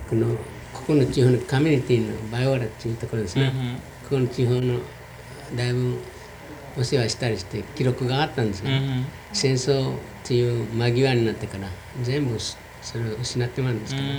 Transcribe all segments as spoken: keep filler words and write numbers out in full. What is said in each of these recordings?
このここの地方のコミュニティのバイオラっていうところですね、 うんうん、 ここの地方のだいぶお世話したりして記録があったんですが、 うんうん、 戦争っていう間際になってから全部それを失ってまうんですから、 うん、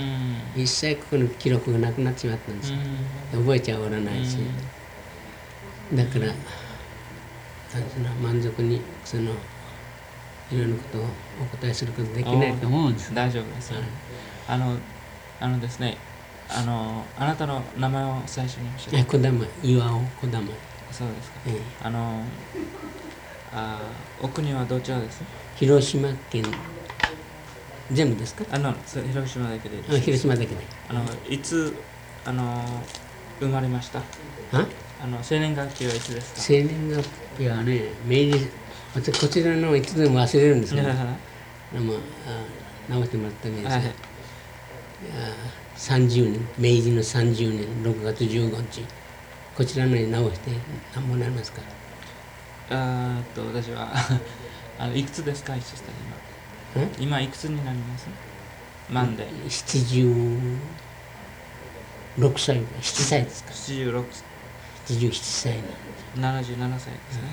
一切ここの記録がなくなっちまったんですよ、 うん、 覚えちゃおらないし、だから、その満足にそのいろんなことをお答えすることできないと思うんです。 大丈夫です、はい、あのあのですね、あのあなたの名前を最初に教えて。 小玉、岩尾小玉。 そうですか。 ええ、 あのあお国はどちらです？ 広島県全部ですか？ あの広島だけでいいです。 あ、広島だけで。 あのいつあの生まれました？ あ？ あの生年月日はいつですか？ 生年月日はね、明治、私こちらのいつでも忘れるんですけど、でもあ直してもらったわけですが、はい、さんじゅうねん、明治のさんじゅうねんろくがつじゅうごにち、こちらのに直して何もなりますか？ あーっと私はあのいくつですか？今今いくつになります？万でななじゅうろくさい、ななさいですか？ ななじゅうろく、 ななじゅうななさいななじゅうななさいですね、うん、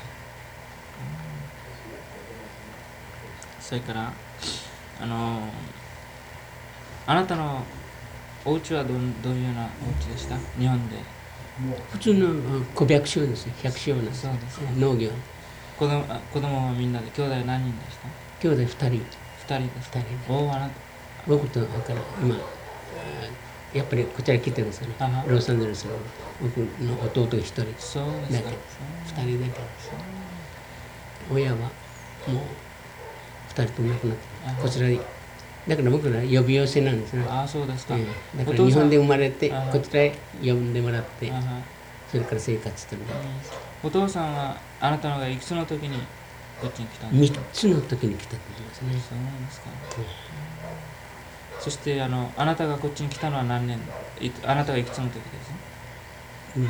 それからあのあなたのお家は ど, どういうようなお家でした？日本で普通の小百姓ですよ。百姓なんです。そうですね。農業。 子供子供はみんなで兄弟何人でした？ 兄弟二人。二人です。 二人。 おあなた僕とだから今やっぱりこちら来てるんですよね。ロサンゼルスの僕の弟が一人だけ。そうですか。二人だけ。親はもう二人とも亡くなってこちらに。だから僕ら呼び寄せなんですね。 ああ、そうですか。えー、だから日本で生まれてこちらへ呼んでもらってそれから生活してる。 お父さんはあなたのがいくつの時にこっちに来たんですか？ みっつの時に来たって言いますね。 そうなんですか。うん、そしてあのあなたがこっちに来たのは何年？あなたがいくつの時です？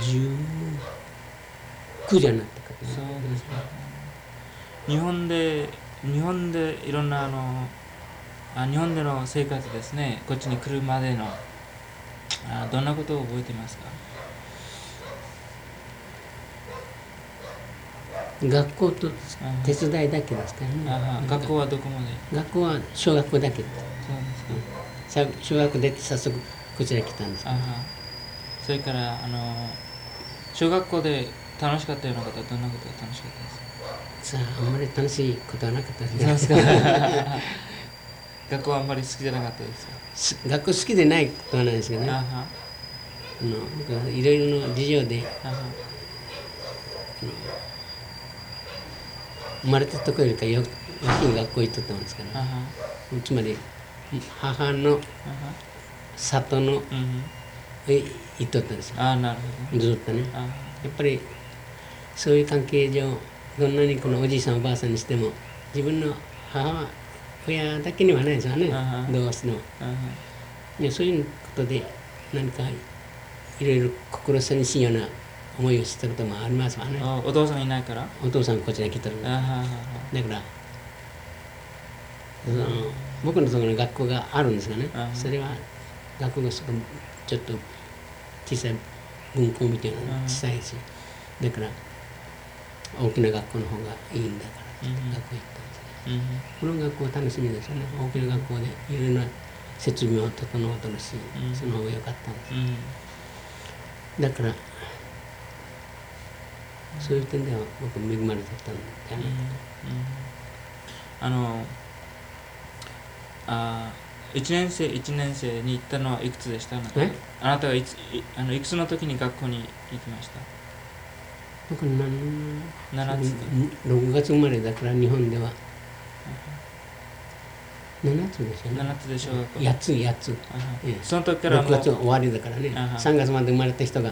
じゅうきゅうじゃなかったか、ね。 そうですか。日本で日本でいろんなあのあ日本での生活ですね、こっちに来るまでのあどんなことを覚えていますか？ 学校と手伝いだけですからね。 あ学校はどこまで？ 学校は小学校だけ。 そうですか。 うん、小学校出て早速こちらに来たんですけど。 それからあの小学校で楽しかったようなことはどんなことが楽しかったですか？さあ、あんまり楽しいことはなかったですね。 学校はあんまり好きじゃなかったですか？ 学校好きでないことはないですけどね。あのいろいろな事情で生まれたところよりかよ大きい学校行っとったんですから、つまり母の里のへ行っとったんですよ。 あ、なるほど。 ずっとね。やっぱりそういう関係上どんなにこのおじいさんおばあさんにしても自分の母親だけにはないですよね。どうしても。いやそういうことで何かいろいろ心寂しいような思いをしたこともありますわね。 お父さんいないから？お父さんこちら来たの。だからその僕のところに学校があるんですがね、それは学校がちょっと小さい分校みたいな小さいし、だから大きな学校の方がいいんだから学校行ったんですね。この学校は楽しみですよね。大きな学校でいろいろな設備も整うとるし、その方が良かったんです。だからそういう点では僕恵まれてたんじゃないかな。あのあいちねん生いちねん生に行ったのはいくつでした？あなたがいつあのいくつの時に学校に行きました？ 僕ななつろくがつ生まれだから日本ではななつでしょうね。 ななつで小学校。 やっつやっつ。 その時からもうろくがつ終わりだからね。さんがつまで生まれた人が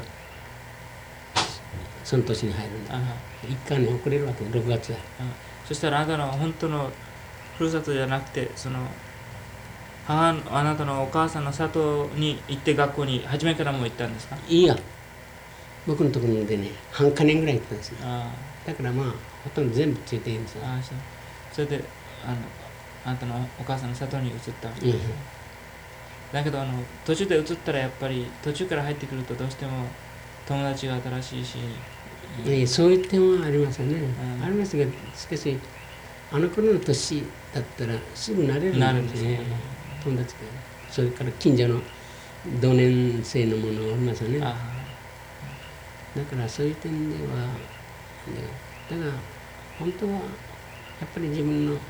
その年に入るんだ。一回に遅れるわけろくがつは。 そしたらあなたの本当のふるさとじゃなくてその母あなたのお母さんの里に行って学校に初めからもう行ったんですか？ いいや僕のところでね半か年ぐらい行ったんですよ。だからまあほとんど全部ついていいんですよ。 あそれであのあなたのお母さんの里に移ったんです、うん、 だけどあの途中で移ったらやっぱり途中から入ってくるとどうしても友達が新しいし、 ええそういう点はありますよね、 うんありますが、しかしあの頃の年だったらすぐ慣れるなるんですね。 友達が。それから近所の同年生のものがおりますよね。だあからそういう点では、だから本当はやっぱり自分の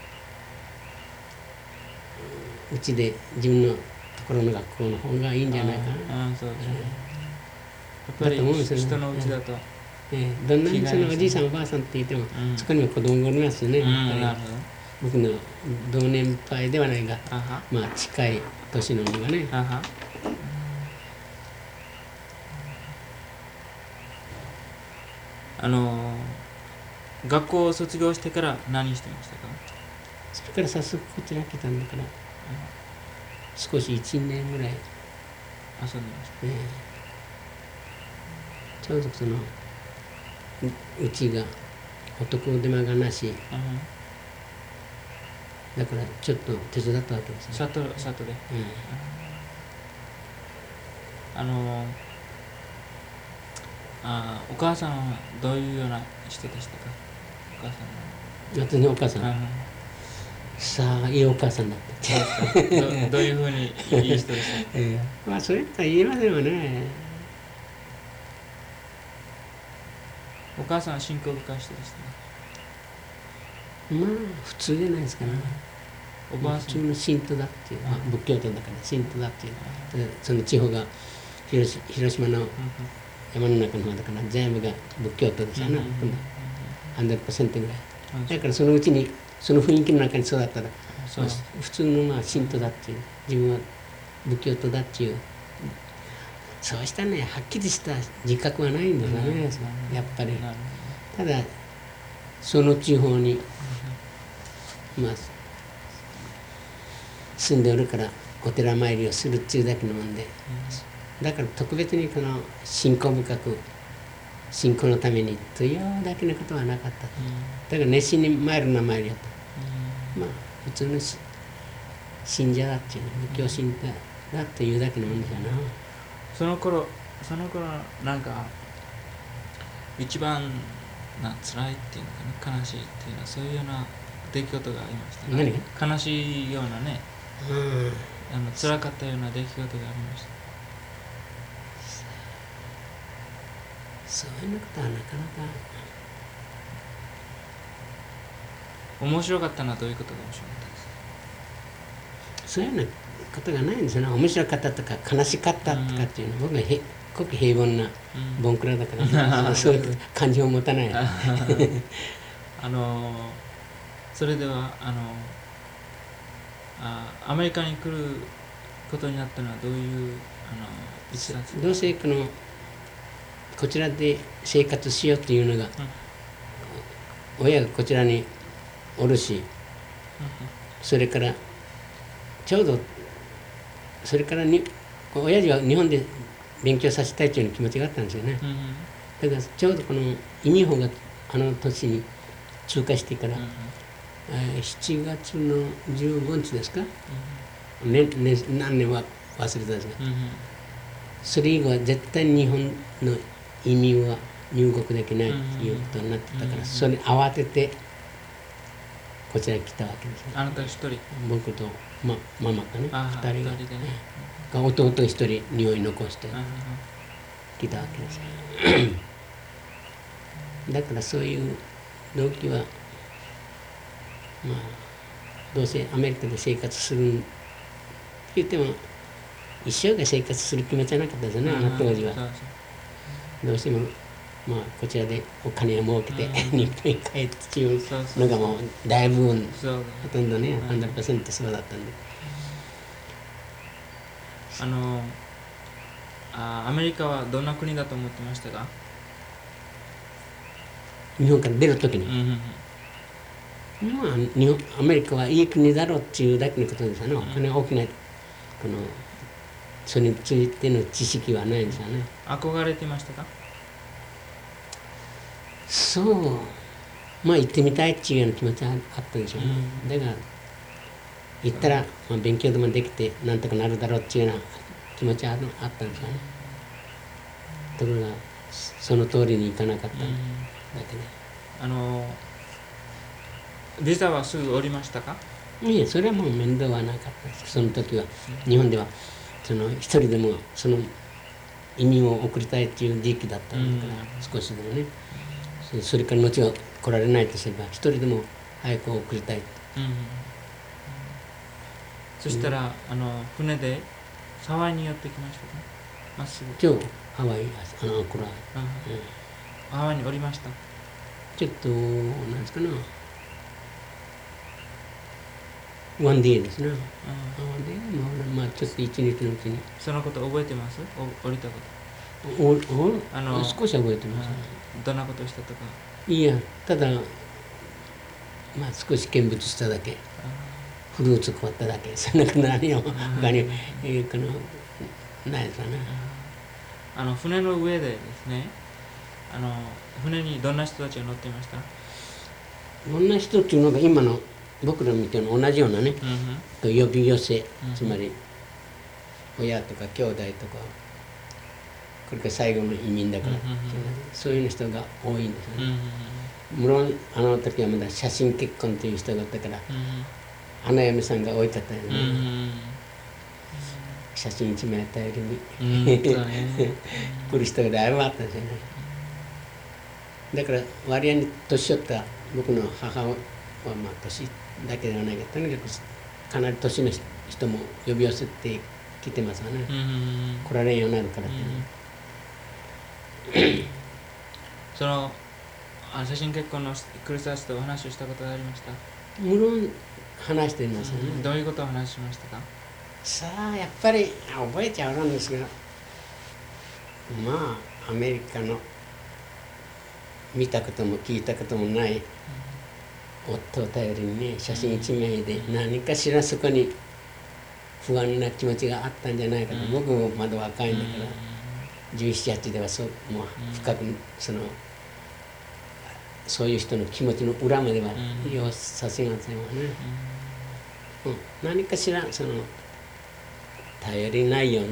うちで自分のところの学校の方がいいんじゃないかな。 ああそうですね。やっぱだと思うんですよねり人のうちだと、 ええ、どんなにそのおじいさんおばあさんって言っても、 うんそこにも子供がおりますよね、 うん、 やっぱりなるほど。 僕の同年配ではないが、 あはまあ近い年のものがね。 あは。あの学校を卒業してから何してましたか？ それから早速こちら来たんだから、少しいちねんぐらい、 遊んでました。 ええ、ちょうどそのううちが男手間がなしあはだからちょっと手伝ったわけですね。 里里で。 えあのあお母さんはどういうような人でしたか？お母さんえ、私のお母さん、 は。 さあいいお母さんだった。 どどういうふうにいい人でしたか？ ええ、まあそれとは言えませんよね。 お母さんは信仰深い人でしたね。 まあ普通じゃないですかね。 おばあさん普通の信徒だっていう、まあ、仏教徒だから信徒だっていう、でその地方が広し広島の山の中の方だから全部が仏教徒ですよね、今度ハンドルパーセントぐらい。だからそのうちにその雰囲気の中に育ったら、 そうまあ、普通のまあ信徒だっていう、自分は仏教徒だっていう、そうしたねはっきりした自覚はないんですよね、やっぱり。 なるただその地方に、まあ、住んでおるからお寺参りをするっていうだけのもんで、だから特別にこの信仰深く信仰のためにというだけのことはなかった。だから熱心に参るのは参りやと。まあ普通のし信者だっていうね、仏教信者だというだけのもんですよな。 その頃その頃なんか一番な辛いっていうのかな、悲しいっていうのはそういうような出来事がありましたね。 何が悲しいようなね、 うん、 あの辛かったような出来事がありました。 そういうことはなかなか。 面白かったのはどういうことが面白かったですか？ そういうようなことがないんですよね。面白かったとか悲しかったとかっていうのは、僕はへごく平凡なボンクラだから、ね、そういう感情を持たない。 あのそれではあのあアメリカに来ることになったのはどういうあのいつだったんですか？ どうせこのこちらで生活しようっていうのが、うん、親がこちらにおるし、うん、それからちょうどそれからに親父は日本で勉強させたいという気持ちがあったんですよね、うん、だからちょうどこの移民法があの年に通過してから、うん、しちがつのじゅうごにちですか、うんねね、何年は忘れたんですが、うん、それ以後は絶対に日本の移民は入国できないということになってたから、それに慌ててこちらに来たわけですね。 あなた一人？僕と、ま、ママかね、二人が、 ね、 弟一人日本に残して来たわけですだからそういう動機は、まあどうせアメリカで生活するって言っても一生涯生活する気持ちはなかったですよね、あの当時は。どうしてもまあこちらでお金を儲けて日本に帰ってっていうのがもう大部分、ほとんどね ひゃくパーセント そうだったんで、 あのあアメリカはどんな国だと思ってましたか？ 日本から出るときに、うんうん、まあ日本アメリカはいい国だろうっていうだけのことですよね、うん、お金大きなこのそれについての知識はないんですよね。 憧れてましたか？ そう、まあ行ってみたいっていうような気持ちはあったでしょうね、うん、だから行ったら、まあ、勉強でもできてなんとかなるだろうっていうような気持ちはあったんですよね。ところがその通りにいかなかっただけで、 あのビザはすぐ降りましたか？ いえ、それはもう面倒はなかったです。その時は日本ではその一人でもその移民を送りたいっていう時期だったんだから、少しでもね、それから後が来られないとすれば一人でも早く送りたい、うん、 そしたら、あの船でハワイに寄ってきましたか？まっすぐ今日ハワイあのこれは、 うん、ハワイに降りました。 ちょっとなんですかな、ワンデーですね。ワンデー、まあちょっと一日のうちに。 そのこと覚えてます？降りたこと。 おおあの少し覚えてます、ね。 どんなことしたとか。 いや、ただまあ少し見物しただけ。フルーツ買っただけ。そんなこと何を他にえかのないですかね。 あの船の上でですね、あの船にどんな人たちが乗っていました？ どんな人っていうのが今の僕らみたいな同じようなね、と呼び寄せ、つまり親とか兄弟とか、これから最後の移民だから、そういう人が多いんですよね。無論あの時はまだ写真結婚という人だったから、花嫁さんが多いかったよね。写真一枚頼りに来る人がだいぶあったんですよね。だから割合に年寄った僕の母はまあ年だけではないけど、とにかくかなり年の人も呼び寄せてきてますよね。来られんようになるからっていうの。 そのあ写真結婚のクリスタスとお話をしたことがありました？ 無論話していますよね、 うん、どういうことを話しましたか？ さあやっぱり覚えちゃうんですけど、まあアメリカの見たことも聞いたこともない、うん、夫を頼りにね、写真一枚で何かしらそこに不安な気持ちがあったんじゃないかと、うん、僕もまだ若いんだから、うん、じゅうなな、はちではそうもう深くそのそういう人の気持ちの裏まではようさせませんわね、うんうん、何かしらその頼りないような、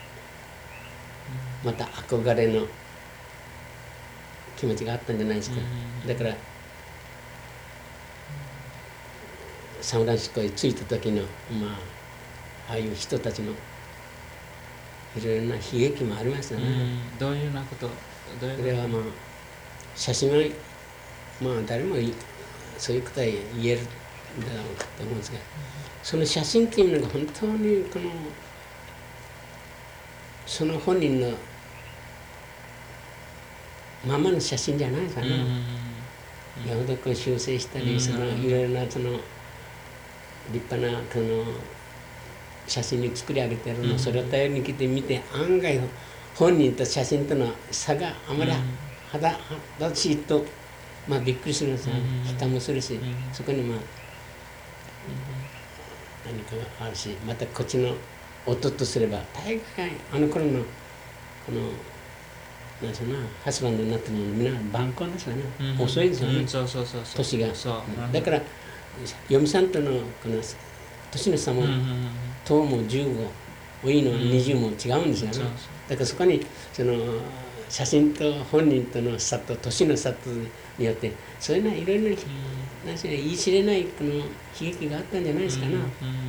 また憧れの気持ちがあったんじゃないですか。だからサンフランシスコに着いた時のまあああいう人たちのいろいろな悲劇もありましたね。 どういうようなこと？ それはまあ写真はまあ誰もそういうことは言えるんだろうと思うんですが、その写真っていうのが本当にこのその本人のままの写真じゃないですかね。よほどこう修正したり、そのいろいろなその立派なその写真に作り上げてるのをそれを頼りに来てみて、案外本人と写真との差があまり肌肌しいと、まあびっくりするんですよね。悲嘆もするし、そこにまあ何かがあるし、またこっちの音とすれば大概あの頃のこのなんですよな、ハスバンドになってるのみんな晩婚ですよね、うん、遅いですよね、うん、 そうそうそう年がそう、 うん、だから嫁さんとのこの年の差もともじゅうご多いのはにじゅうも違うんですよね、うん、だからそこにその写真と本人との差と年の差とによってそういうのはいろいろな、うん、何しろ言い知れないこの悲劇があったんじゃないですかな、うんうん、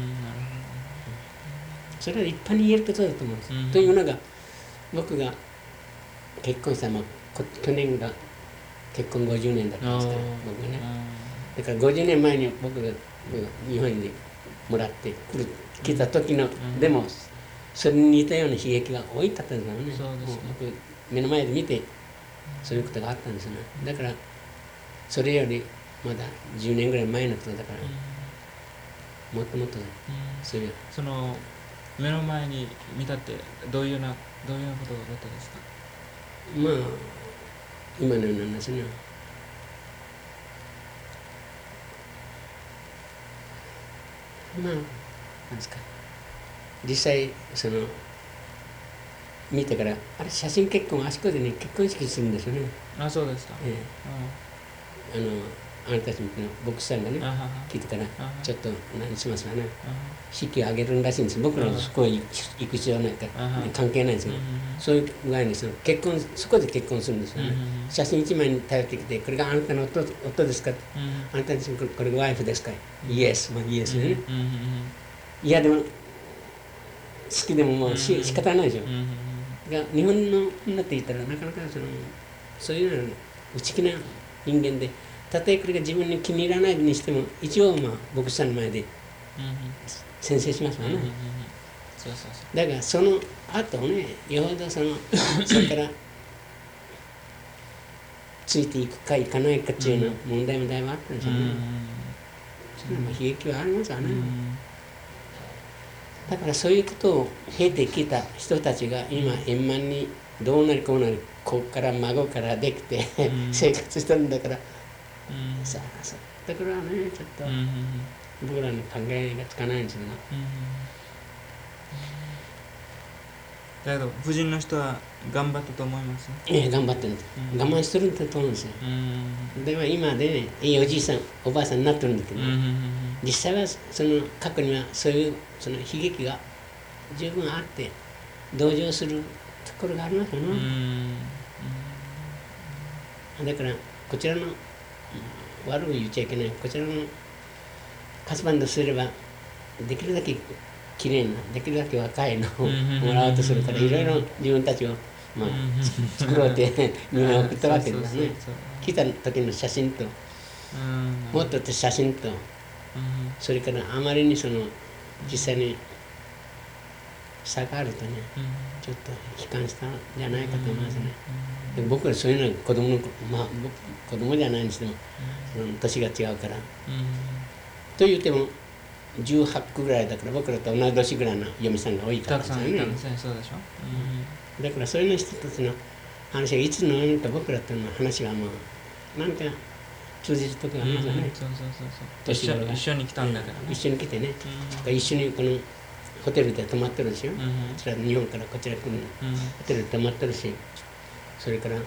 それは一般に言えることだと思うんです、うん、というのが僕が結婚したのは去年が結婚ごじゅうねんだったんですから、僕がね。だからごじゅうねんまえに僕が日本にもらってくる来た時の、うん、でもそれに似たような悲劇が多いかったんですからね。そうですね。僕目の前で見てそういうことがあったんですね。だからそれよりまだじゅうねんぐらい前のことだから、うん、もっともっと、ね、うん、そういうその目の前に見たってどういうようなどういうようなことが起こったんですか？ まあ今のような話ね、まあなんですか、実際その見てからあれ写真結婚あそこでね結婚式するんですよね。 あ、そうですか。 ええ、あのあなたたちみたいな牧師さんがねあはは聞いてからあはちょっと何しますかねあは式を挙げるらしいんです。僕らはそこへ行く必要はないからあは関係ないんですけど、 うんそういう具合にその結婚そこで結婚するんですよね。 うん写真一枚に頼ってきて、これがあなたの 夫, 夫ですか、 うんあなたにこれがワイフですか、イエス、まあイエスでね、 うんうんいやでも好きでももうし、 うん仕方ないでしょ。 うんうんが日本の女って言ったらなかなかそのそういうのは内気な人間で、たとえこれが自分に気に入らないにしても一応まあ牧師さんの前でうん宣誓しますわね。 うんうんうんそうそうそうだからその後ね、よほどそのそれからついていくかいかないかっていうような問題もだいぶあったんでしょうね。そんなまあ悲劇はありますわね。だからそういうことを経てきた人たちが今円満にどうなりこうなり、ここから孫からできて生活してるんだから、さあそうだからね、ちょっと僕らの考えがつかないんですよね。 だけど夫人の人は頑張ったと思いますね。 ええ、頑張ってるんです、 うん我慢してるんだと思うんですよ。 うんでも今でね、いいおじいさんおばあさんになってるんだけど、 うんうん実際はその過去にはそういうその悲劇が十分あって同情するところがありますよね。 うんだからこちらの、うん、悪く言っちゃいけない、こちらのカスバンドすればできるだけきれいな、できるだけ若いのをもらおうとするから、いろいろ自分たちを、まあ、作ろうってみんな送ったわけですね。来た時の写真と持ってた写真と、それからあまりにその実際に差があるとね、ちょっと悲観したんじゃないかと思いますね。で僕らそういうのは子供の、まあ子供じゃないにしても、その年が違うから。と言ってもじゅうはちこぐらいだから、僕らと同い年ぐらいの嫁さんが多いからですよね。だからそういう人たちの話がいつの間にか僕らとの話がもう何か通じるところがありますよね。 一緒に一緒に来たんだからね。 一緒に来てね、一緒にこのホテルで泊まってるんですよ。こちら日本からこちら来るホテルで泊まってるし、それから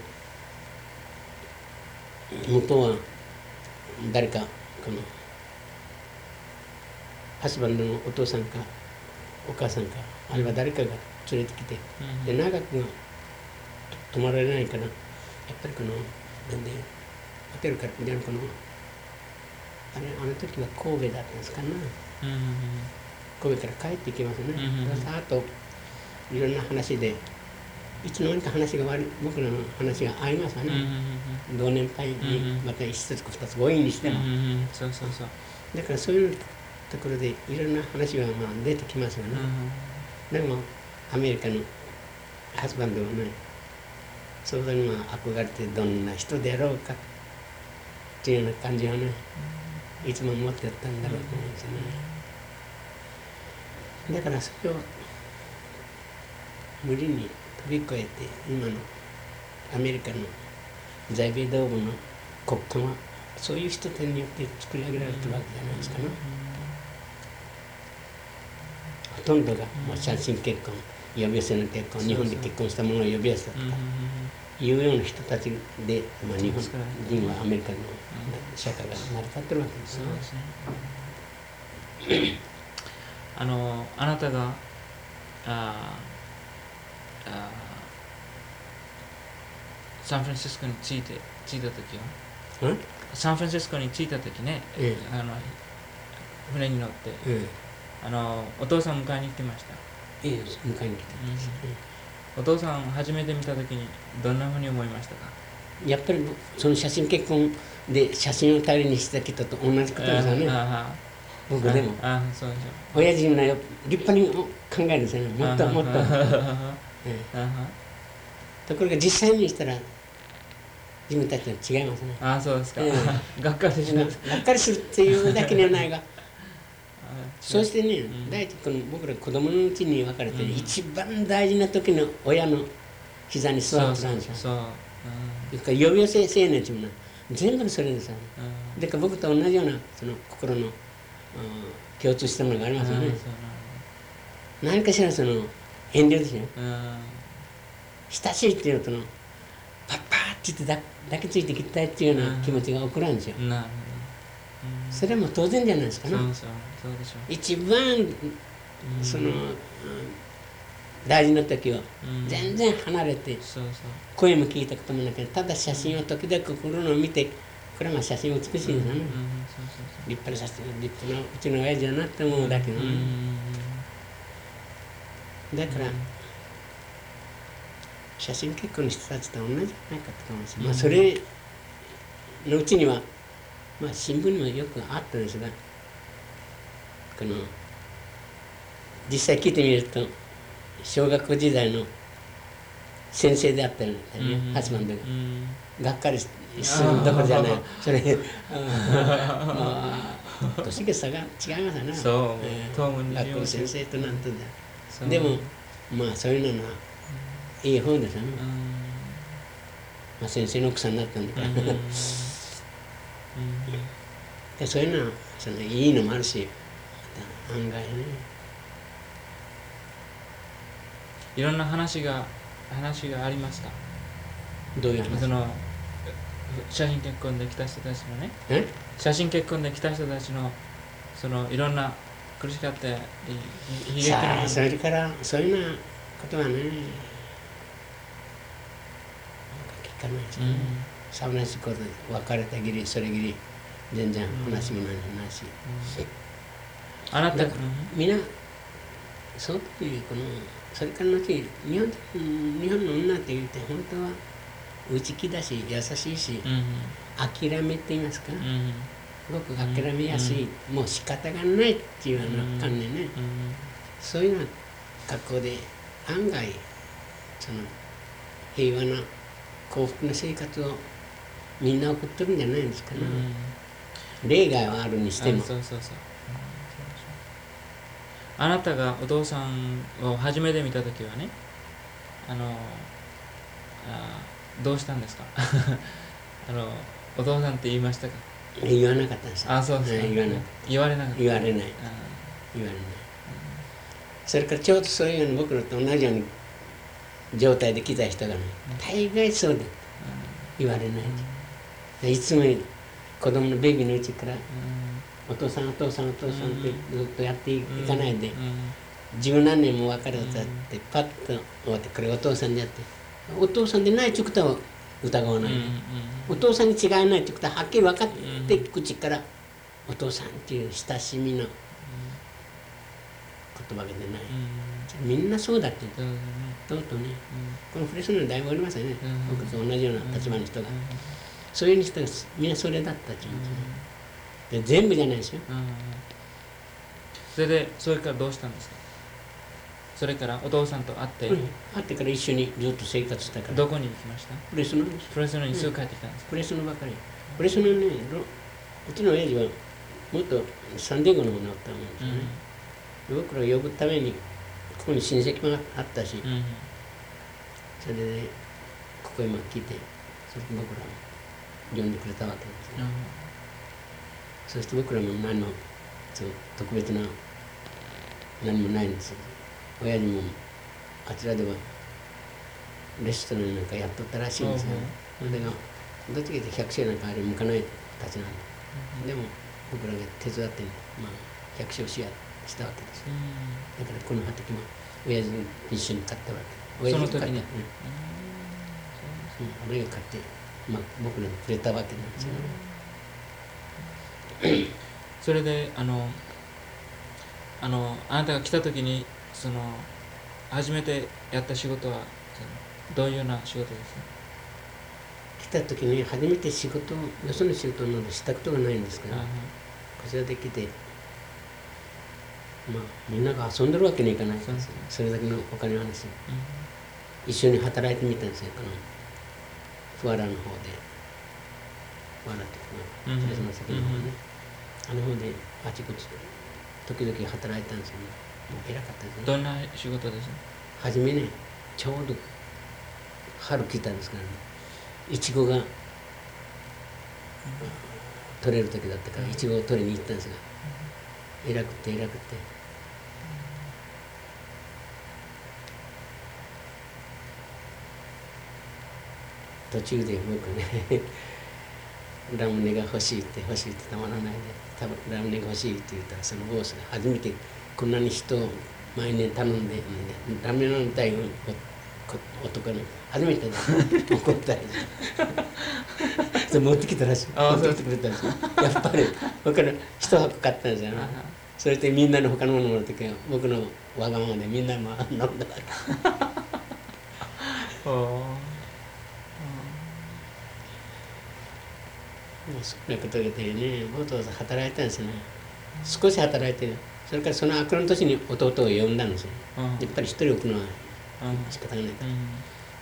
元は誰かこのハスバンドのお父さんかお母さんか、あるいは誰かが連れてきて、で長く泊まられないから、やっぱりこのなんでホテルからじゃこのあれあの時は神戸だったんですかな、神戸から帰ってきますね。あといろんな話でいつの間にか話が悪い、僕らの話が合いますわね。同年配にまた一つか二つごいにしても、だからそういうところでいろんな話がまあ出てきますよね。でもアメリカのハスバンドはね、そこにまあ憧れてどんな人であろうかっていうような感じをね、いつも持ってやったんだろうと思うんですよね。だからそれを無理に飛び越えて、今のアメリカの在米同部の国家はそういう人たちによって作り上げられてるわけじゃないですかね。ほとんどがもう写真結婚、呼び寄せの結婚、日本で結婚したものを呼び寄せたとかいうような人たちで、まあ、日本人はアメリカの社会が成り立ってるわけですね。 あのあなたがああサンフランシスコに着いて着いた時は、 うん、 サンフランシスコに着いた時ね、 ええ、 あの船に乗って、 ええ、 あのお父さん迎えに来てました。 ええ、迎えに来てます、うん、 お父さん初めて見た時にどんなふうに思いましたか？ やっぱりその写真結婚で写真を頼りにしてた人と同じことですよね。僕でもああそうでしょう。 親父の立派に考えるんですよね。もっともっと、ええ、ところが実際にしたら自分たちは違いますね。 ああそうですか、 ええ、 がっかりします。 がっかりするっていうだけにはないがそしてね、うん、第一この僕ら子供のうちに分かれて、ね、うん、一番大事な時の親の膝に座ってたんですよ。そうそう、うん、だから呼び寄せ青年っていうのは全部それですよ、うん、だから僕と同じようなその心の、うん、共通したものがありますよね、うん、何かしらその遠慮ですよ、うん、親しいっていうのとのパッパーっちっとだ抱きついてきたいっていうような気持ちが起こるんですよ。 なるほど。 それも当然じゃないですかね。 そうそうそうでしょう。 一番その、うん、大事な時は全然離れて、 そうそう声も聞いたこともないけど、ただ写真を時々来るのを見て、これはまあ写真美しいですよね。立派な写真、立派なうちの親父だなって思うだけどね。だから、写真結婚の人たちと同じじゃないかと思います。まあそれのうちには、まあ新聞にもよくあったんですが、この実際聞いてみると、小学校時代の先生であったんだよね、八幡でがっかりするどころじゃない。それ、まあ年月差が違いますよね。 そう、 学校の先生となんとだ。でもまあそういうのはいい方ですよね。まあ先生の奥さんになったんだから。でそういうのはそのいいのもあるし、案外ね。 いろんな話が話がありますか。 どういう話？ その写真結婚で来た人たちのね、写真結婚で来た人たちのそのいろんな苦しかった悲劇の。 さあそれからそういうようなことはね、聞かないですね。サウナシコで別れたきりそれきり全然話もないし、 あなたみんなその時このそれからのうち日本日本の女って言って本当は内気だし優しいし、諦めって言いますか、すごく諦めやすい、もう仕方がないっていうような観念ね、そういうような格好で案外その平和な幸福な生活をみんな送ってるんじゃないですかね。例外はあるにしても。 そうそうそう。あなたがお父さんを初めて見たときはね、あのあどうしたんですか。あのお父さんって言いましたか。 言わなかったんですよ。 あ、そうですか。 言わな言われなかった。 言われない。言われない。それからちょうどそういうように僕らと同じように状態で来た人がね、大概そうで言われないで、いつも子供のベビーのうちから、お父さんお父さんお父さんってずっとやっていかないで、十何年も別れたってパッと終わって、これお父さんでやって、お父さんでないってことは疑わない、お父さんに違いないってことははっきり分かって口からお父さんっていう親しみの言葉が出ない、みんなそうだって言うとうとうね、このフレスのだいぶおりますよね、僕と同じような立場の人が、そういう人がみんなそれだったって言うんですね。で全部じゃないですよ。 それでそれからどうしたんですか。それからお父さんと会って、 うん、会ってから一緒にずっと生活したから。 どこに行きました。 プレスノです。 プレスノにすぐ帰ってきたんですか。 プレスノばかり。プレスノね、うちの親父はもっとサンディエゴの方におったもんですよね。僕らを呼ぶためにここに親戚もあったし、それでここへも来て、それで僕らも呼んでくれたわけですね。そして僕らも何のそう特別な何もないんですよ。親父もあちらではレストランなんかやっとったらしいんですよね。それがどっちかというと百姓なんかあれ向かないたちなんで、でも僕らが手伝って、まあ、百姓しやしたわけですよ。だからこの畑も親父と一緒に買ったわけ。親父が買った、ね、うん、親が買って、まあ、僕らにくれたわけなんですよね。 それであのあのあなたが来た時にその初めてやった仕事はどういうような仕事ですか。 来た時に初めて仕事をよその仕事などしたことがないんですけど、こちらで来て、まあみんなが遊んでるわけにいかないですよ。それだけのお金の話、うん、一緒に働いてみたんですよ、このフワラの方で。フワラっていうか、プレスの先の方ね、あの方であちこち時々働いたんですよね。もう偉かったですね。 どんな仕事ですか。 初めね、ちょうど春来たんですからね、いちごが、うん、取れる時だったからいちごを取りに行ったんですが、偉くて偉くて、 途中で僕ねラムネが欲しいって欲しいってたまらないで多分ラムネが欲しいって言ったらそのボスが初めてこんなに人を毎年頼んで、ね、ラムネ飲みたい男に初めてだ怒ったりそれ持ってきたらしい持ってきてくれたらしいやっぱり僕の一箱買ったんですよ、ね、それでみんなの他のものの時は僕のわがままでみんなも飲んだからもうそんなことでね、お父さん働いたんですよね。少し働いて、それからその明くの年に弟を呼んだんですよ。やっぱり一人置くのは仕方がないから、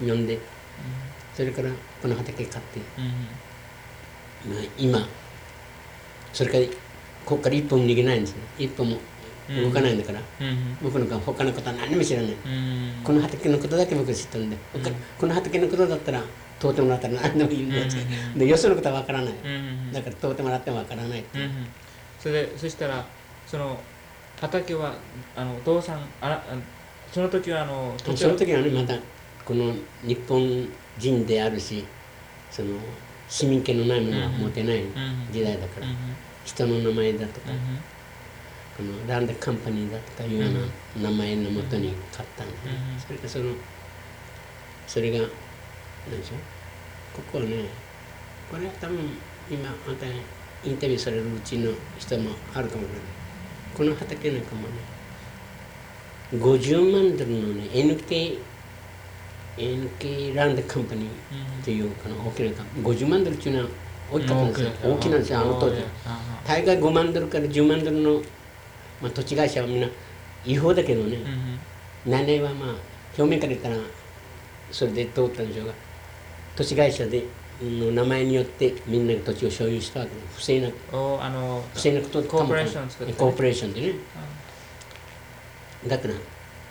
呼んで、それからこの畑買って、まあ、今、それからここから一歩も逃げないんですよ。一歩も動かないんだから、僕の他のことは何も知らない。この畑のことだけ僕知ってるんで、この畑のことだったら、問うてもらったら何でもいいんです、うん、でよそのことは分からない、うん、だから問うてもらっても分からない、うん、 それでそしたらその畑はあのお父さんあらその時はあのその時はねまたこの日本人であるしその市民権のないものは持てない時代だから、うん、人の名前だとか、うん、このランドカンパニーだとかいうような名前のもとに買ったんですね、うん、それでそのそれが何でしょうここはねこれは多分今あんたインタビューされるうちの人もあるかもしれないこの畑なんかもねごじゅうまんドルのね エヌケー エヌケー ランドカンパニーっていうこの大きなごじゅうまんドルっていうのは大きかったんですよ大きなんですよあの当時大概ごまんドルからじゅうまんドルの、まあ、土地会社はみんな違法だけどね、うん、何年はまあ表面から言ったらそれで通ったんでしょうが土地会社での名前によってみんなが土地を所有したわけで不正なあの不正なことコーポレーション作って、ね、 コーポレーションでね、うん、だから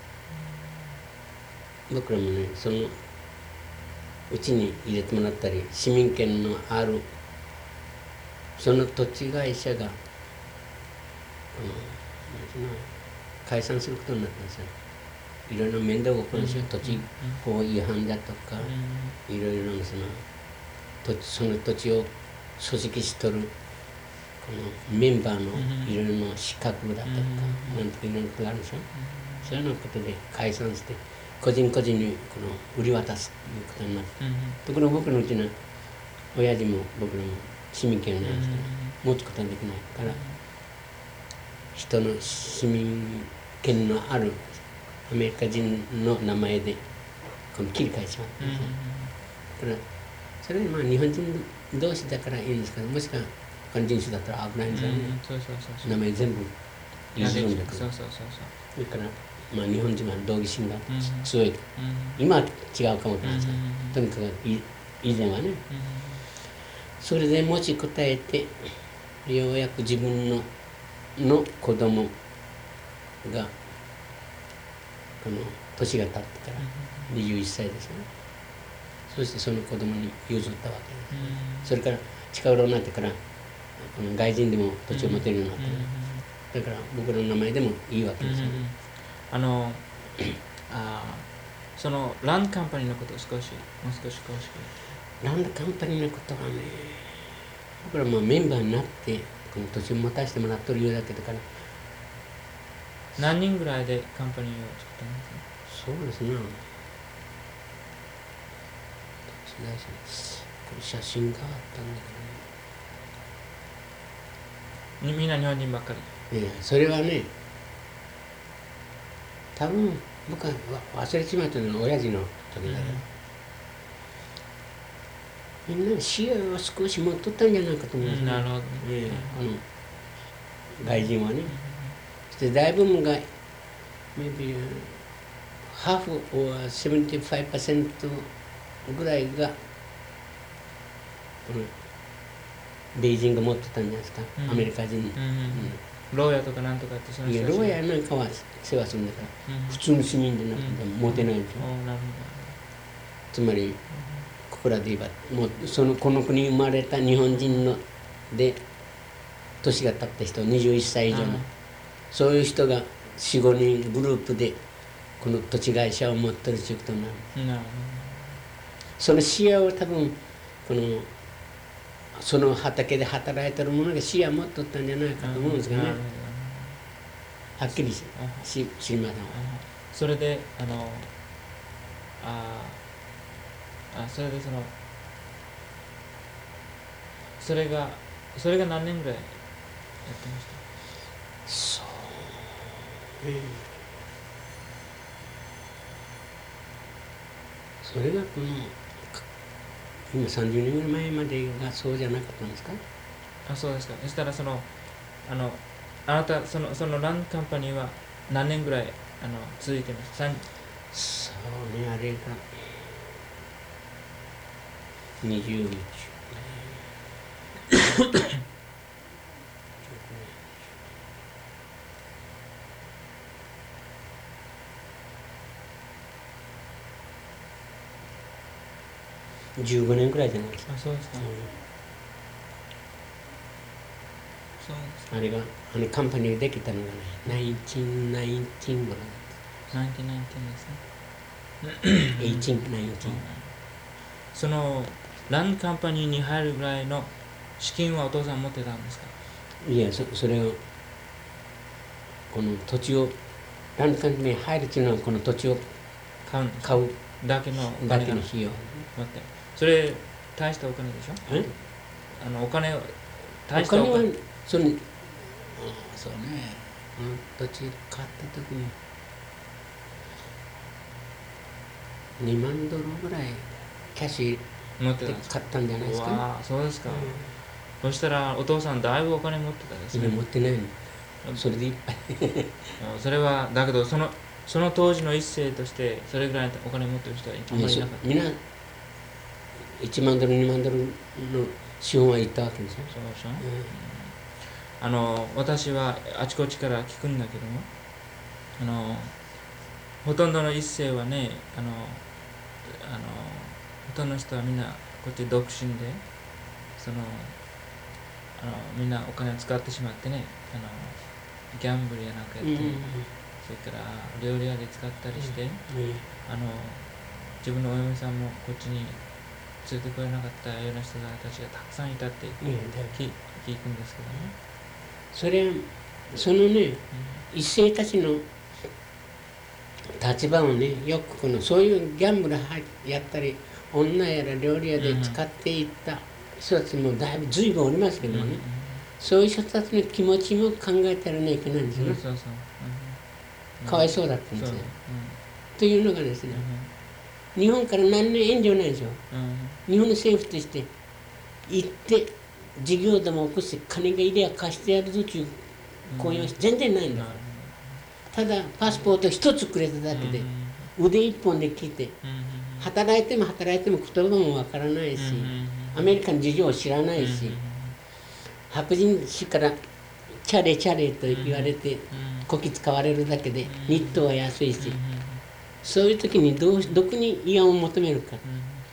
僕らもねそのうちに入れてもらったり市民権のあるその土地会社がこの解散することになったんですよいろいろ面倒を起こるんですよ、土地法違反だとか、いろいろなその土地その土地を組織しとるこのメンバーのいろいろな資格だとか、なんとかいろんなことがあるでしょ、そういうようなことで解散して個人個人にこの売り渡すということになって、ところが僕のうちの親父も僕らも市民権がないですから、持つことはできないから、人の市民権のあるアメリカ人の名前でこの切り替えちまったんですね。だからそれでまあ日本人同士だからいいんですけどもしくは他の人種だったら危ないんですよね。名前全部譲るんだけど。だからまあ日本人は道義心が強い。今は違うかもしれないですけど、とにかく以前はね。それで持ちこたえてようやく自分のの子供がこの年が経ってからにじゅういっさいですよね。そしてその子供に譲ったわけです。それから近頃になってからこの外人でも土地を持てるようになって、だから僕の名前でもいいわけですよね。 あのあそのランドカンパニーのことを少しもう少し詳しく。 ランドカンパニーのことはね、僕らもメンバーになってこの土地を持たせてもらってるようだけどから。 何人ぐらいでカンパニーを作ったんですか？ そうですね。これ写真があったんだけどね。みんな日本人ばっかり。いや、それはね、多分僕は忘れちまったのは親父の時だよ。うん、みんな視野を少し持っとったんじゃないかと思いますね。 なるほどね。 えー、あの外人はね。で大部分が maybe half or seventy-five percent ぐらいがこの米人が持ってたんじゃないですか、うん、アメリカ人、うんうん、 牢屋とかなんとかってその人たちいや牢屋なんかは世話するんだから、うん、普通の市民でなくて持てないんですよ、うん、つまりここらで言えばもうそのこの国に生まれた日本人ので年が経った人にじゅういっさい以上のそういう人が よん、ごにんグループでこの土地会社を持ってるということになる。なるほど。 その視野を多分このその畑で働いてる者が視野を持っとったんじゃないかと思うんですがね、はっきりしし知りません。 それであのああそれでそのそれがそれが何年ぐらいやってました？ そう、ええそれがこの今さんじゅうねんぐらい前までがそうじゃなかったんですか？ あ、そうですか。そしたらそのあのあなたそのそのランカンパニーは何年ぐらいあの続いてますか？ そうね、あれがにじゅうじゅうごねんくらいじゃないですか。 あ、そうですか。 うん、 そうですか。 あれがあのカンパニーができたのがね、せんきゅうひゃくじゅうきゅう頃だっせんきゅうひゃくじゅうきゅうですね。 た。せんきゅうひゃくじゅうきゅう。 そのランカンパニーに入るぐらいの資金はお父さん持ってたんですか？ いや、そそれをこの土地をランカンパニーに入るっていうのはこの土地を買うんですか？ 買うだけのおだ金がけの費用。 持って。それ大したお金でしょ？ えあのお金をお大したお金は金。 その、うん、そうね、この土地買った時ににまんドルぐらいキャッシ持ってュでたんですか？ 買ったんじゃないですかね。 わあ、そうですか。 うそしたらお父さんだいぶお金持ってたですん、いやね。 持ってないの。それでいっぱいあそれはだけどそのその当時の一世としてそれぐらいお金持ってる人はあんまりいなかった。 みんな、いちまんドル、にまんドルの資本はいったわけですよ。 そうでしょ？ うん、 あの私はあちこちから聞くんだけども、あのほとんどの一世はね、あのあのほとんどの人はみんなこうやって独身で、そのあのみんなお金を使ってしまってね、あのギャンブルやなんかやって、 うんうん、 それから料理屋で使ったりして、 うん、 あの自分のお嫁さんもこっちに連れてこれなかったような人たちがたくさんいたっていやだ聞聞くんですけどね。 それはそのね、一世たちの立場をね、よくこのそういうギャンブルやったり女やら料理屋で使っていった人たちもだいぶ随分おりますけどね、 うんうんうん、 そういう人たちの気持ちも考えたらねいけないんですよね、 うん、そうそう、うん、 かわいそうだったんですよ、 そう、 というのがですね、 う日本から何年援助ないんですよ。 んうん日本の政府として行って事業でも起こして金が入れや貸してやるぞという公用全然ないんだから、ただパスポート一つくれただけで腕一本で来て、働いても働いても言葉もわからないし、アメリカの事情を知らないし、白人氏からチャレチャレと言われてこき使われるだけで日当は安いし、そういう時にどうどこに慰安を求めるか、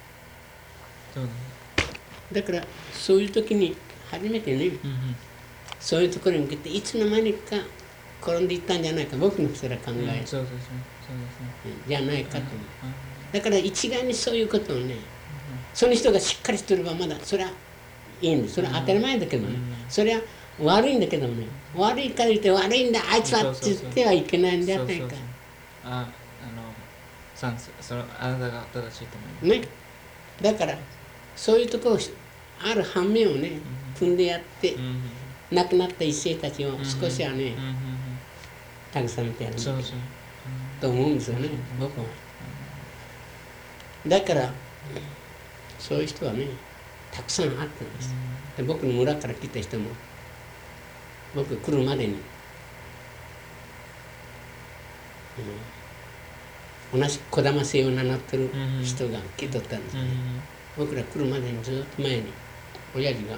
だからそういう時に初めてね、そういうところに向けていつの間にか転んでいったんじゃないか、僕のそれは考え、 そうですね、 じゃないかと思う。だから一概にそういうことをね、その人がしっかりしてればまだそれはいいんです。それは当たり前だけどね、それは悪いんだけどもね、悪いから言って悪いんだあいつはって言ってはいけないんじゃないか。 あ、あの賛成、それあなたが正しいと思います。 ね、だからそういうところをある反面をね組んでやって、亡くなった一世たちを少しはね慰めてやると思うんですよね、僕は。だからそういう人はねたくさんあったんです。で僕の村から来た人も僕来るまでに、うん、同じ児玉姓を名乗ってる人が来とったんですね。僕ら来るまでにずっと前に親父が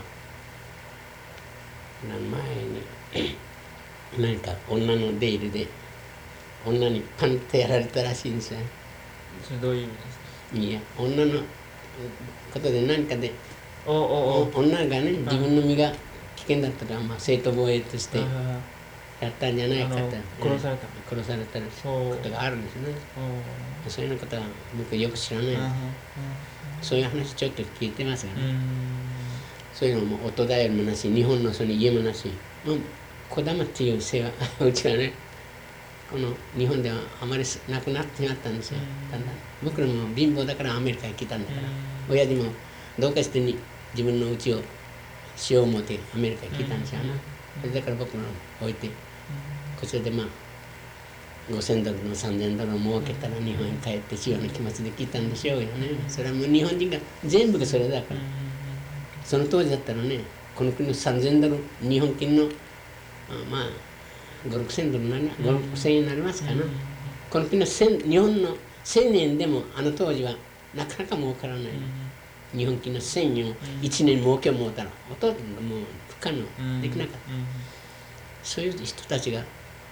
前に何か女の出入りで女にパンってやられたらしいんですよ。 それどういう意味ですか？ いや、女のことで何かでおおお女がね自分の身が危険だったら、まあ、正当防衛としてやったんじゃないかと、 殺された、 殺されたことがあるんですね。そういうことは僕よく知らない。そういう話ちょっと聞いてますがね。そういうのも音だよりもなし、日本のその家もなし、もう児玉っていう姓はうちはね、この日本ではあまりなくなってしまったんですよ。だんだん僕らも貧乏だからアメリカに来たんだから、親父もどうかしてに自分の家をしよう思ってアメリカに来たんですよね。それだから僕の置いてこちらでまあごせんドルのさんぜんドルを儲けたら日本に帰ってしような気持ちで来たんでしょうよね。それはもう日本人が全部がそれだから。その当時だったらね、この国のさんぜんドル日本金のまあご、ろくせんドルになりご、ろくせんえんになりますかな。この国の日本のせんえんでもあの当時はなかなか儲からない。日本金のせんえんをいちねん儲けをもうたらほとんどもう不可能できなかった。そういう人たちが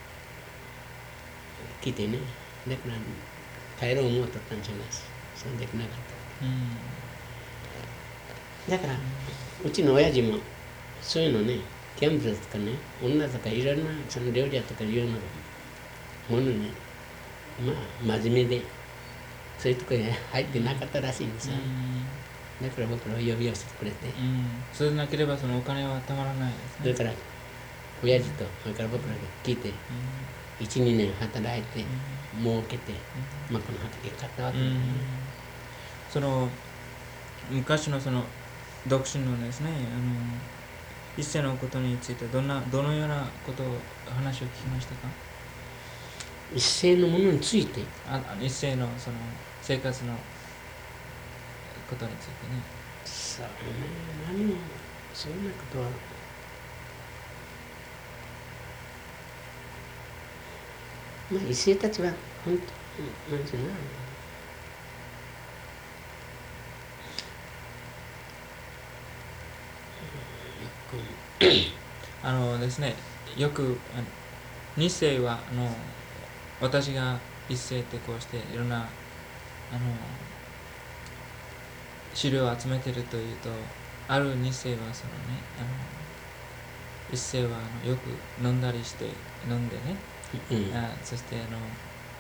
来てね、だから帰ろう思うとったんじゃないし、そうできなかった。だからうちの親父もそういうのね、ギャンブルとかね、女とかいろんなその料理屋とかいうのものね、まあ真面目でそういうところに入ってなかったらしいんですよ。だから僕らを呼び寄せてくれて、 それでなければそのお金はたまらないですね。 だから親父とそれから僕らが聞いていち、にねん働いて儲けて、まあこの畑買ったわけですね。 その昔のその独身のですね、あの一世のことについてどんなどのようなことを話を聞きましたか？ 一世のものについて、 あ一世のその生活のことについてね。 そうね、何もそんなことはまあ一世たちは本当なんていうのあのですね、よく二世はあの私が一世ってこうしていろんなあの資料を集めてるというと、ある二世はそのね、あの一世はあのよく飲んだりして飲んでね、うん、あそしてあのあの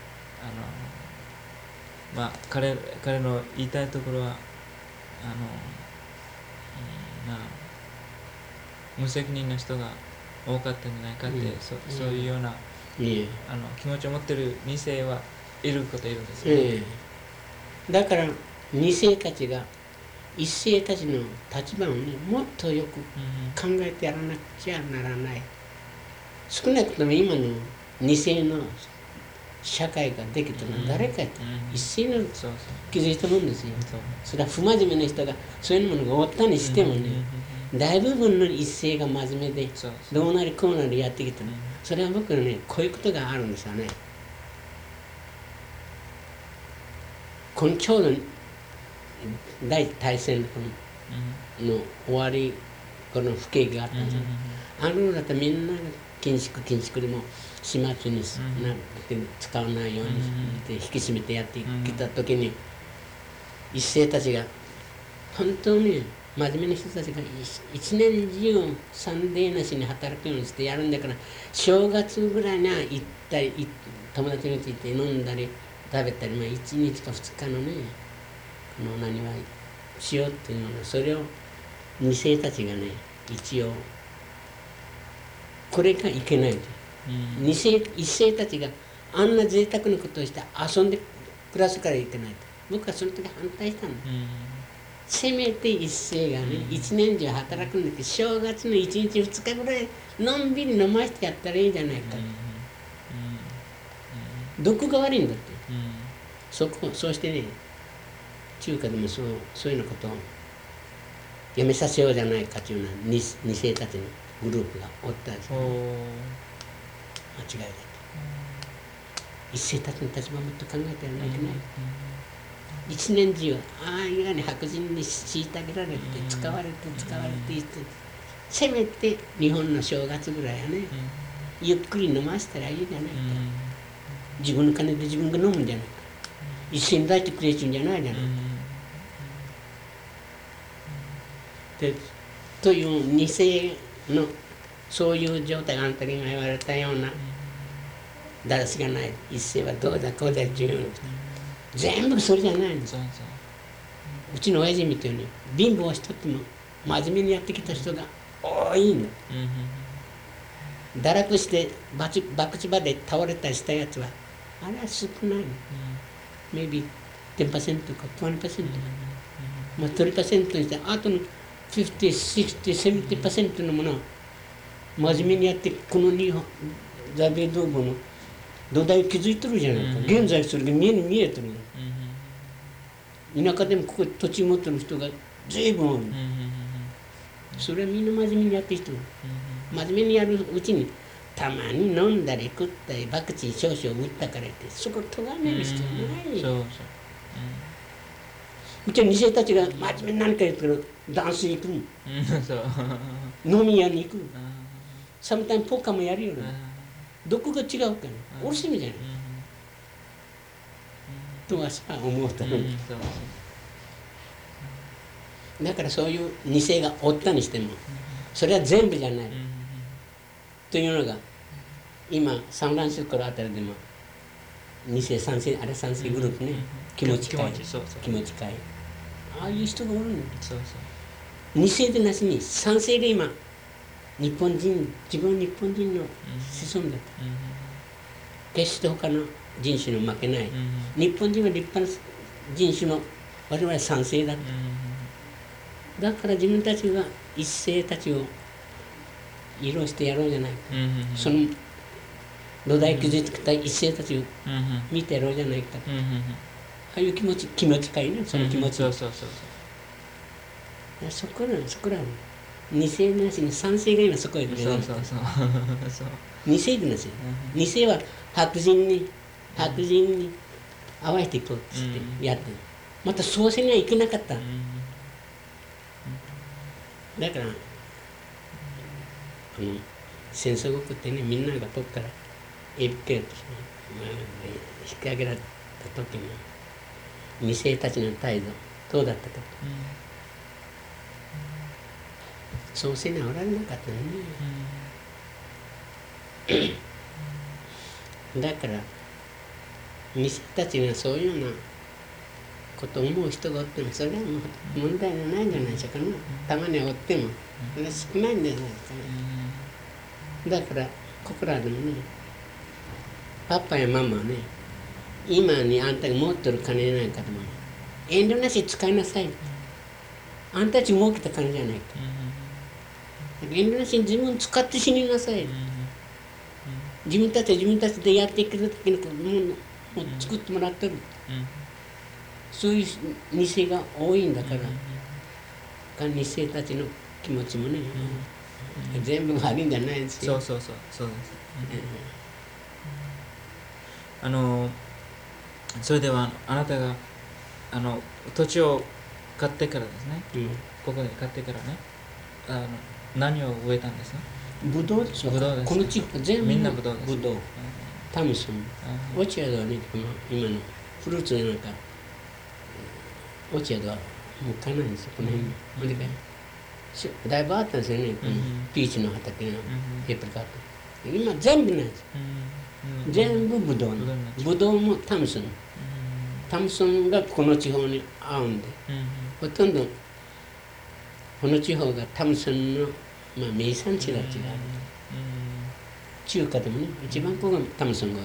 まあ彼彼の言いたいところはあの、うん、まあ無責任な人が多かったんじゃないかって、うん、そ, そういうような、うん、あの気持ちを持ってる二世はいることいるんですよね、えー、だから二世たちが一世たちの立場をね、もっとよく考えてやらなくちゃならない。少なくとも今の二世の社会ができたのは誰かやと、一世の気づいたもんですよ。それは不真面目な人がそういうものがおったにしてもね、大部分の一世が真面目でどうなりこうなりやってきたの。それは僕はね、こういうことがあるんですよね。このちょうど第一大戦の終わりこの不景気があったんですよ。あの頃だとみんなが緊縮緊縮でも始末になって使わないようにして引き締めてやってきた時に、一世たちが本当に真面目な人たちが一年中サンデーなしに働くようにしてやるんだから、正月ぐらいには行ったり友達の家行って飲んだり食べたり、まあいちにちかふつかのねこの何はしようっていうのが、それを二世たちがね一応これがいけないと、うん、二世一世たちがあんな贅沢なことをして遊んで暮らすからいけないと僕はその時反対したの、うん、せめて一世がね、うん、一年中働くんだけど正月の一日二日ぐらいのんびり飲ましてやったらいいじゃないか、うんうん、どこが悪いんだって、うん、そこそうしてね中華でもそうそういうようなことをやめさせようじゃないかというような 二, 二世たちのグループがおったんですね。間違いだと。一世たちの立場をもっと考えてやらなきゃいけない。一年中ああいうように白人に虐げられて使われて使われていて、せめて日本の正月ぐらいはね、ゆっくり飲ませたらいいじゃないか。自分の金で自分が飲むんじゃないか。一斉に出してくれちゅうんじゃないじゃないか。でという二世のそういう状態、あなたが今言われたようなだらしがない一世はどうだこうだっていうようなこと全部それじゃないんです。 そうそううちの親父みたいに貧乏しとっても真面目にやってきた人が多いの。堕落してバチ博打場で倒れたりしたやつはあれは少ないの。maybe じゅっパーセントかにじゅっパーセントか、まあ、じゅっパーセントにしてあとのごじゅう、ろくじゅう、ななじゅっパーセントのものは真面目にやってこの日本ザベ道後の土台を築いてるじゃないか、現在それが見えに見えてるの。田舎でもここ土地持ってる人が随分多い、それはみんな真面目にやってる人、真面目にやるうちにたまに飲んだり食ったりワクチン少々打ったからってそこ咎める必要ない。 そうそう、 うちのに世たちが真面目に何か言ってるダンス行くの、飲み屋に行く、サムタイムポーカーもやるよね。どこが違うかね、おるしみじゃない、とはさ思うと、だからそういうに世がおったにしてもそれは全部じゃない、というのが今サンフランシスコのあたりでもに世さん世あれさん世グループね、気持ち近い気持ち近いああいう人がおるの。に世でなしにさん世が今日本人自分は日本人の子孫だった、決して他の人種の負けない、日本人は立派な人種の我々はさん世だった、だから自分たちが一世たちを色してやろうじゃないか、その土台築いてきた一世たちを見てやろうじゃないか、ああいう気持ち気持ちかいね、その気持ち、そうそうそうそう、そこらそこらに世なしにさん世が今そこへ出てる。に世でなし、に世は白人に白人に合わせていこうっつってやって、またそうせにはいけなかった、だからあの戦争が起こってね、みんなが遠くからエビケーと引き上げられた時にに世たちの態度どうだったか、そうせにはおられなかったね、だからに世たちがそういうようなことを思う人がおってもそれはもう問題がないんじゃないでしょうかね、たまにはおってもそれは少ないんじゃないですかね。だからここらでもね、パパやママはね、今にあんたが持ってる金なんかでも遠慮なし使いなさい、あんたたち儲けた金じゃないか、遠慮なしに自分使って死になさい、自分たちは自分たちでやっていけるだけのものを作ってもらってる、そういうに世が多いんだから、に世たちの気持ちもね、全部悪いんじゃないですよ。 そうそうそうそうです、あのそれではあなたがあの土地を買ってからですね、ここで買ってからね、あの何を植えたんですか？ ブドウですよ。 ブドウです。 この地方全部みんなブドウです。 ブドウ。タムソン。オチアドはね、この今のフルーツなんか、オチアドはもう買えないんですよ、この辺に。ほんでね、だいぶあったんですよね、このピーチの畑のペーパーカット。今全部ないです。全部ブドウの。ブドウもタムソン。タムソンがこの地方に合うんで、ほとんどこの地方がタムソンの、まあ、名産地だっていうのがある、中華でもね一番ここがタムソンが多い、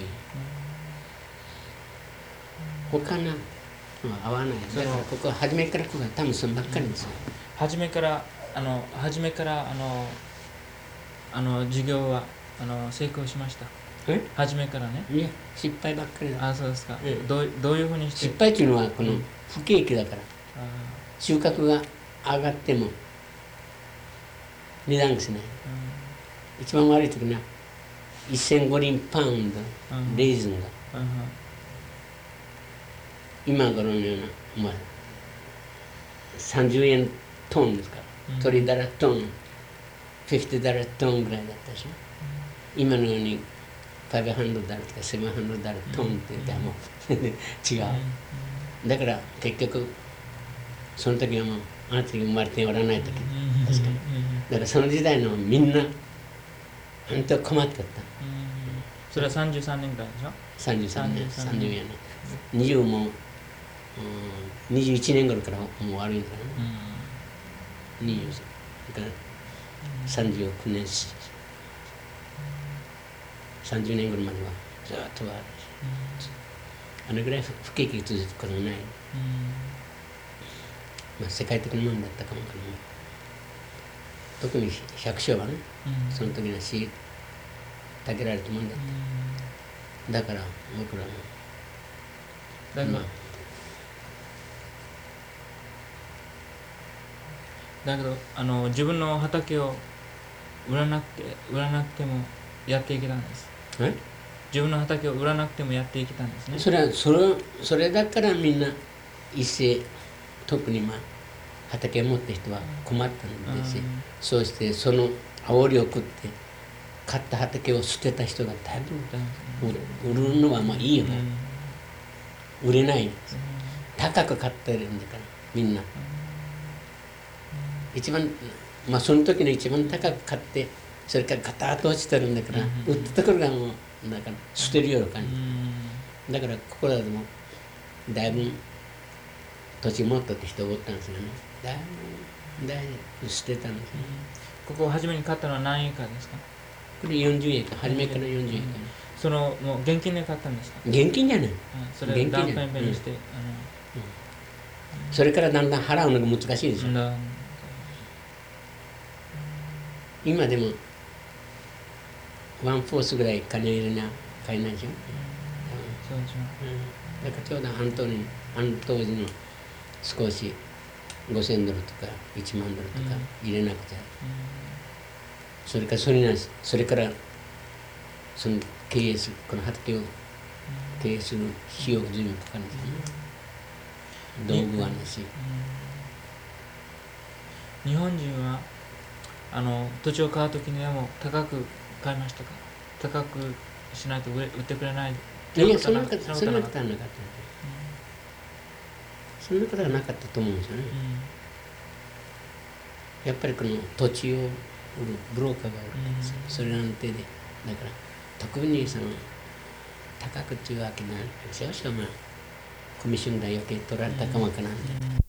他のは合わない。だからここは初めからここがタムソンばっかりですよ。 初めからあの初めからあのあの授業はあの成功しました。 え初めからね。 いや失敗ばっかりだ。 あ、そうですか。どうどういうふうにして。 失敗っていうのはこの不景気だから、収穫が上がっても値段がしない、一番悪い時にはせんごリンパウンド、レーズンが、今頃のような、まあ、さんじゅうえんトンですから、鶏だらトン、ごじゅうダラートンぐらいだったでしょ。今のようにごひゃくダラとかななひゃくダラトンって言ったらもう全然違う。だから結局その時はもうあなたが生まれておらない時確かに。だからその時代のみんな本当困ってた。 うんそれはさんじゅうさんねんぐらいでしょ。 さんじゅうさんねん、 さんじゅうさんねんさんじゅうよねん、にじゅうもう、うん、にじゅういちねん頃からもう悪いからね、 うんにじゅうだからさんじゅうきゅうねんしさんじゅうねん頃まではずっと悪い、あれぐらい不景気が続くこともない、 うんまあ、世界的なものだったかもかも。特に百姓はね、 うんその時のしたけられたもんだっうんた。だから僕らもだけど、 まあだけどあの自分の畑を売らなくて売らなくてもやっていけたんです。 え自分の畑を売らなくてもやっていけたんですね。 それはそれそれだからみんな一斉、特にまあ畑を持った人は困ったんですよ、 うんそうしてその煽りを食って買った畑を捨てた人がだいぶ売るのはまあいいよ、売れないんです、高く買ってるんだからみんな、一番まあその時の一番高く買ってそれからガタッと落ちてるんだから、売ったところがもうだから捨てるような感じ、だからここらでもだいぶ土地持ったって人がおったんですよね、だいぶだいぶ捨てたんですよね、 ここを初めに買ったのは何エーカーですか。 これよんじゅうエーカー、初めからよんじゅうエーカー、 そのもう現金で買ったんですか。 現金じゃない、 それをダウンペイメントにして、あそれからだんだん払うのが難しいでしょ、 のだ今でもワンフォースぐらい金入れな買えないでしょ、 そうでしょうん、だからちょうどあの当時あの当時の少しごせんドルとかいちまんドルとか入れなくちゃ、それからそれなしそれからその経営するこの畑を経営する費用が随分かかるんですよね、道具はなし、 日本人はあの土地を買うときにはもう高く買いましたか。高くしないと売れ売ってくれない。 いやいやそんなことそそんなこんなこととはなかったはなかった、そんなことはなかったと思うんですよね、やっぱりこの土地を売るブローカーがおるんですよ、それらの手で、だから特にその高くっていうわけない少々まあコミッション代余計取られたかもわからんで、